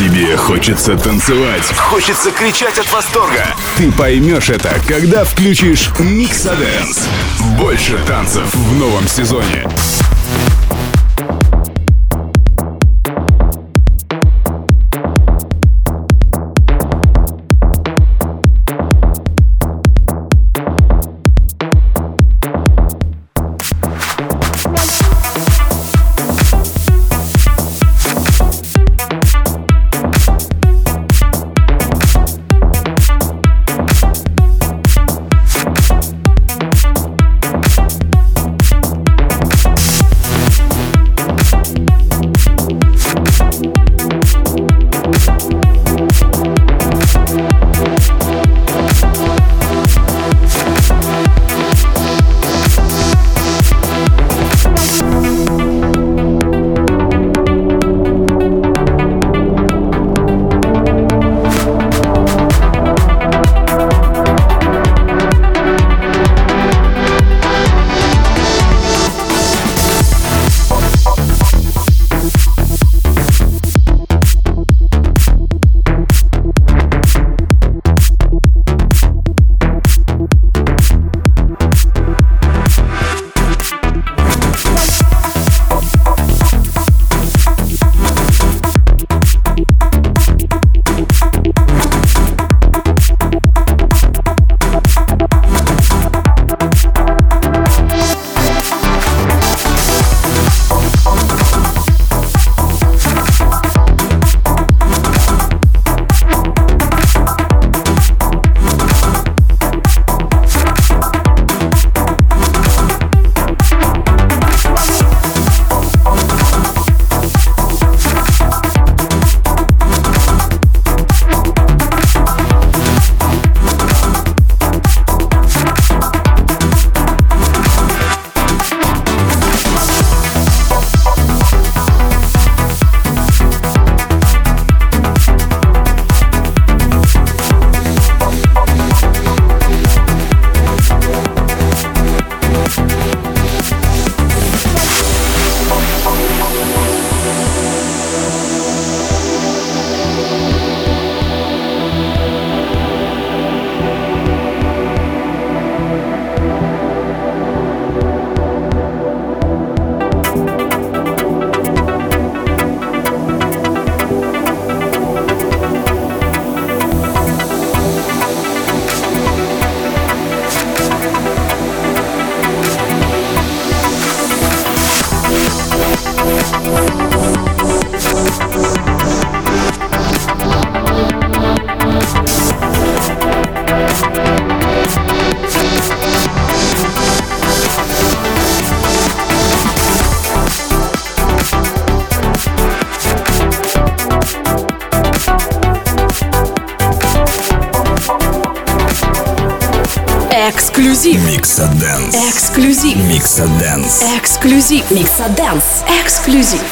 Тебе хочется танцевать, хочется кричать от восторга. Ты поймешь это, когда включишь Mixodance. Больше танцев в новом сезоне. Эксклюзив. Mixodance. Эксклюзив. Mixodance. Эксклюзив. Mixodance. Эксклюзив.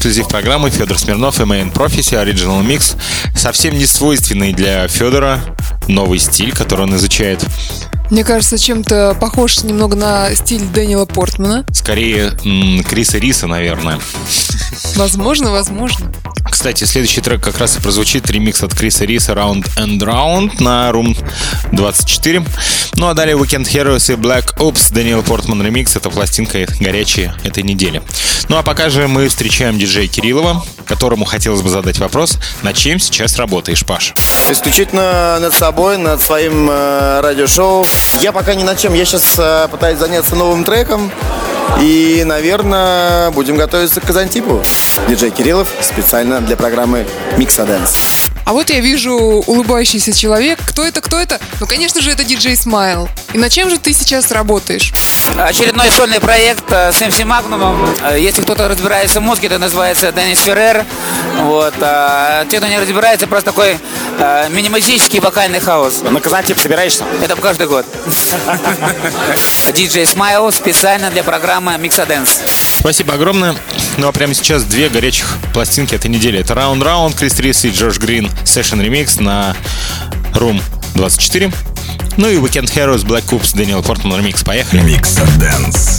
эксклюзив программы Федор Смирнов и Main Prophecy Original Mix. Совсем не свойственный для Федора новый стиль, который он изучает. Мне кажется, чем-то похож немного на стиль Дэниела Портмана. Скорее, Криса Риса, наверное. Возможно. Кстати, следующий трек как раз и прозвучит. Ремикс от Криса Риса Round and Round на Room 24. Ну а далее Weekend Heroes и Black Ops Дэниел Портман ремикс. Это пластинка горячая этой недели. Ну а пока же мы встречаем диджея Кириллова, которому хотелось бы задать вопрос: над чем сейчас работаешь, Паш? Исключительно над собой, над своим радиошоу. Я пока ни над чем. Я сейчас пытаюсь заняться новым треком. И, наверное, будем готовиться к Казантипу. Диджей Кириллов специально для программы Mixadance. А вот я вижу улыбающийся человек. Кто это? Ну, конечно же, это диджей Смайл. И над чем же ты сейчас работаешь? Очередной сольный проект с MC Magnum. Если кто-то разбирается в музыке, это называется Деннис Феррер. Вот. А те, кто не разбирается, просто такой минималистический вокальный хаос. На Казантип собираешься? Это каждый год. Диджей Смайл специально для программы Mixadance. Спасибо огромное. Ну а прямо сейчас две горячих пластинки этой недели. Это Round Round, Крис Рис и Джош Грин Session Remix на Room 24. Ну и Weekend Heroes Black Ops Дэниел Портман ремикс. Поехали. Mixadance.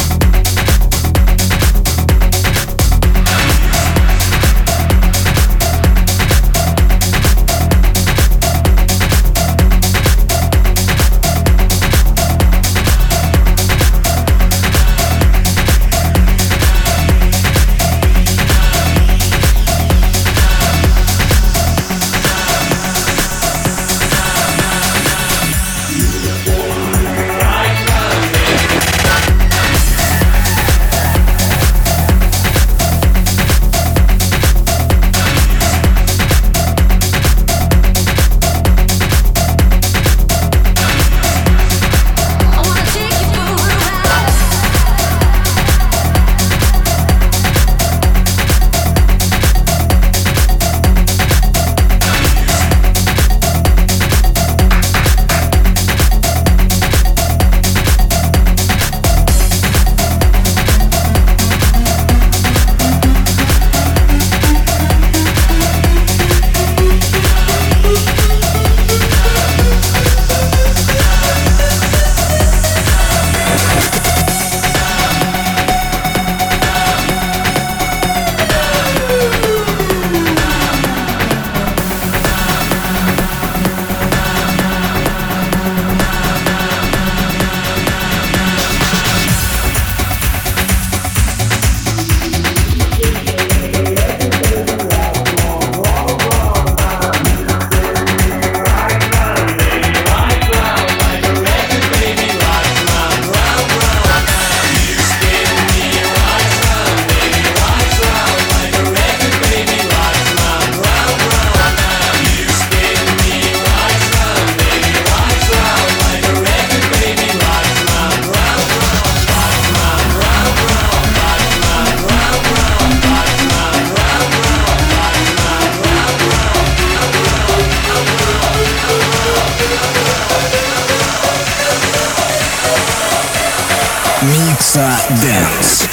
Mixadance.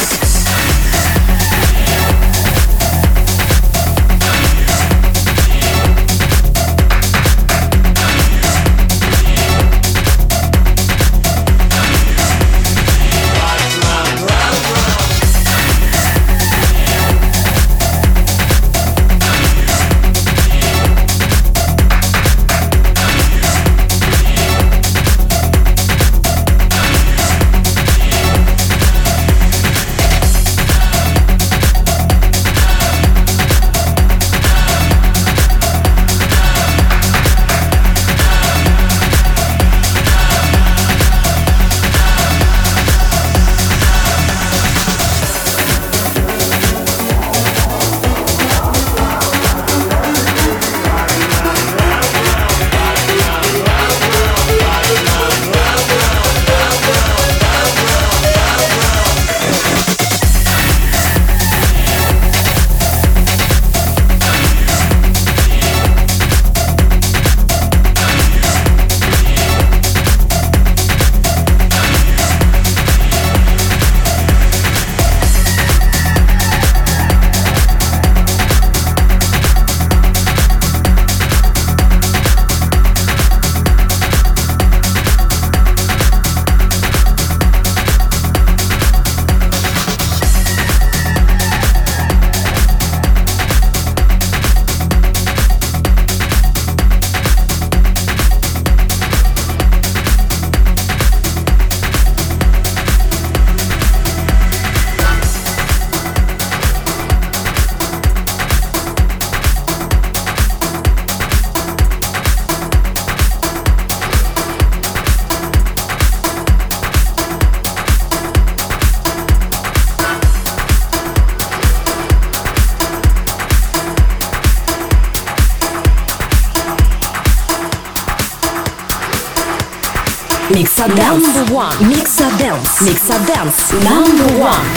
Mixadance. Number one. Mixadance. Mixadance. Number one.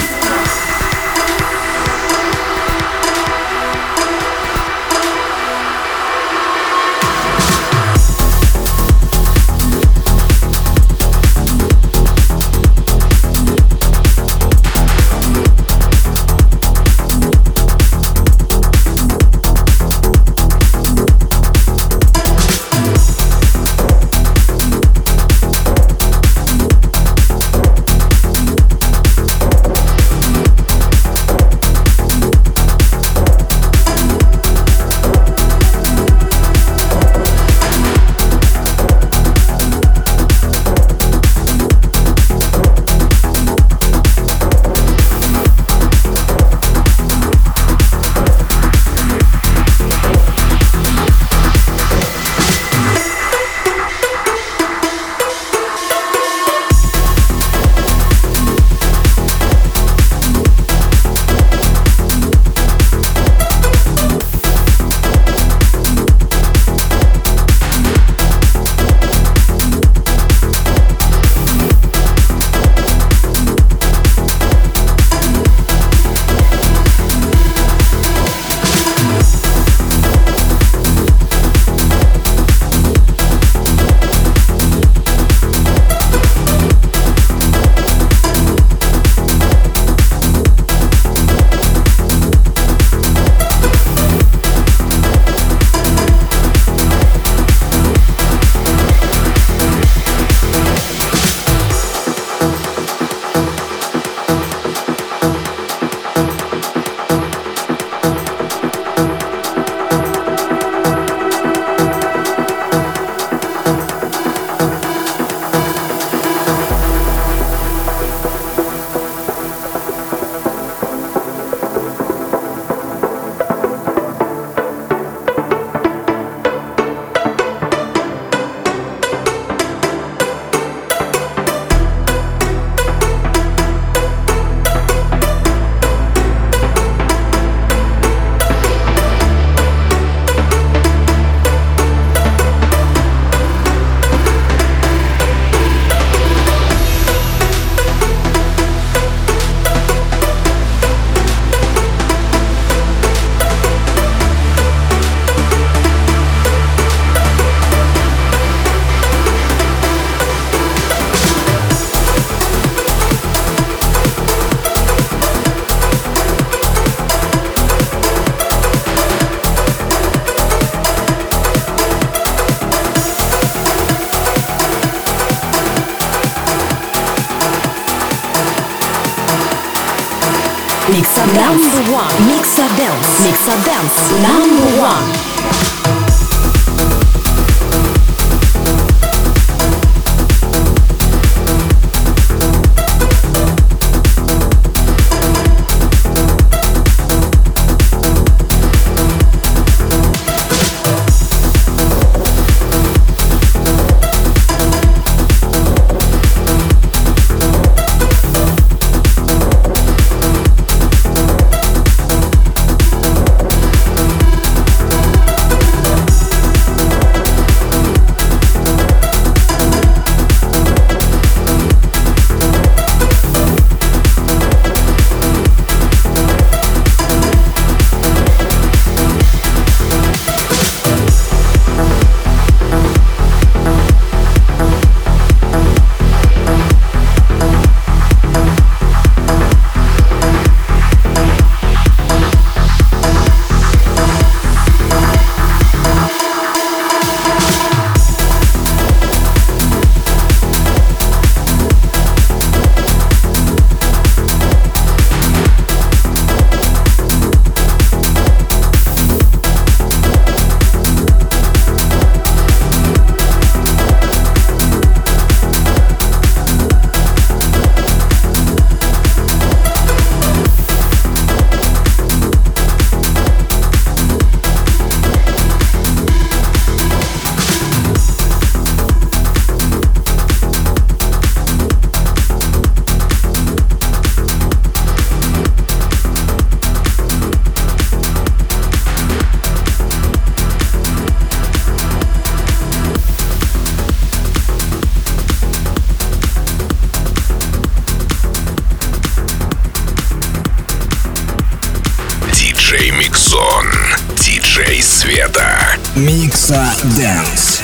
Mixadance. Number one. Mixadance. Mixadance. Number one. Миксон. Диджей Света. Микса Dance.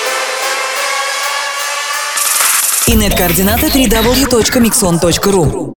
Инет-координаты www.mixon.ru.